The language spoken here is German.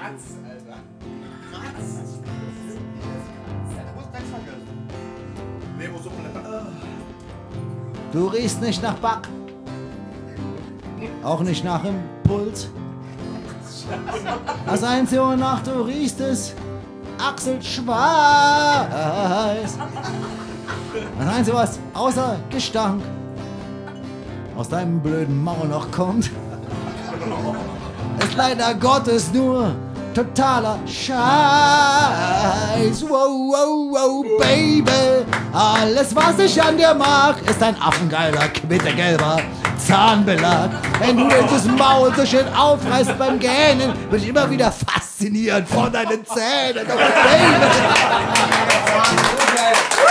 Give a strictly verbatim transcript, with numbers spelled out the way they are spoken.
Kratz, Alter. Kratz. Du musst nichts vergessen. Nee, wo so Du riechst nicht nach Back. Auch nicht nach Impuls. Das Einzige, wonach du riechst, ist Axel Schweiß. Das Einzige, was außer Gestank aus deinem blöden Maul noch kommt, ist leider Gottes nur totaler Scheiß. Wow, wow, wow, Baby. Alles, was ich an dir mag, ist ein affengeiler, quittegelber Zahnbelag. Wenn du dir das Maul so schön aufreißt beim Gähnen, bin ich immer wieder fasziniert von deinen Zähnen. Oh, Baby.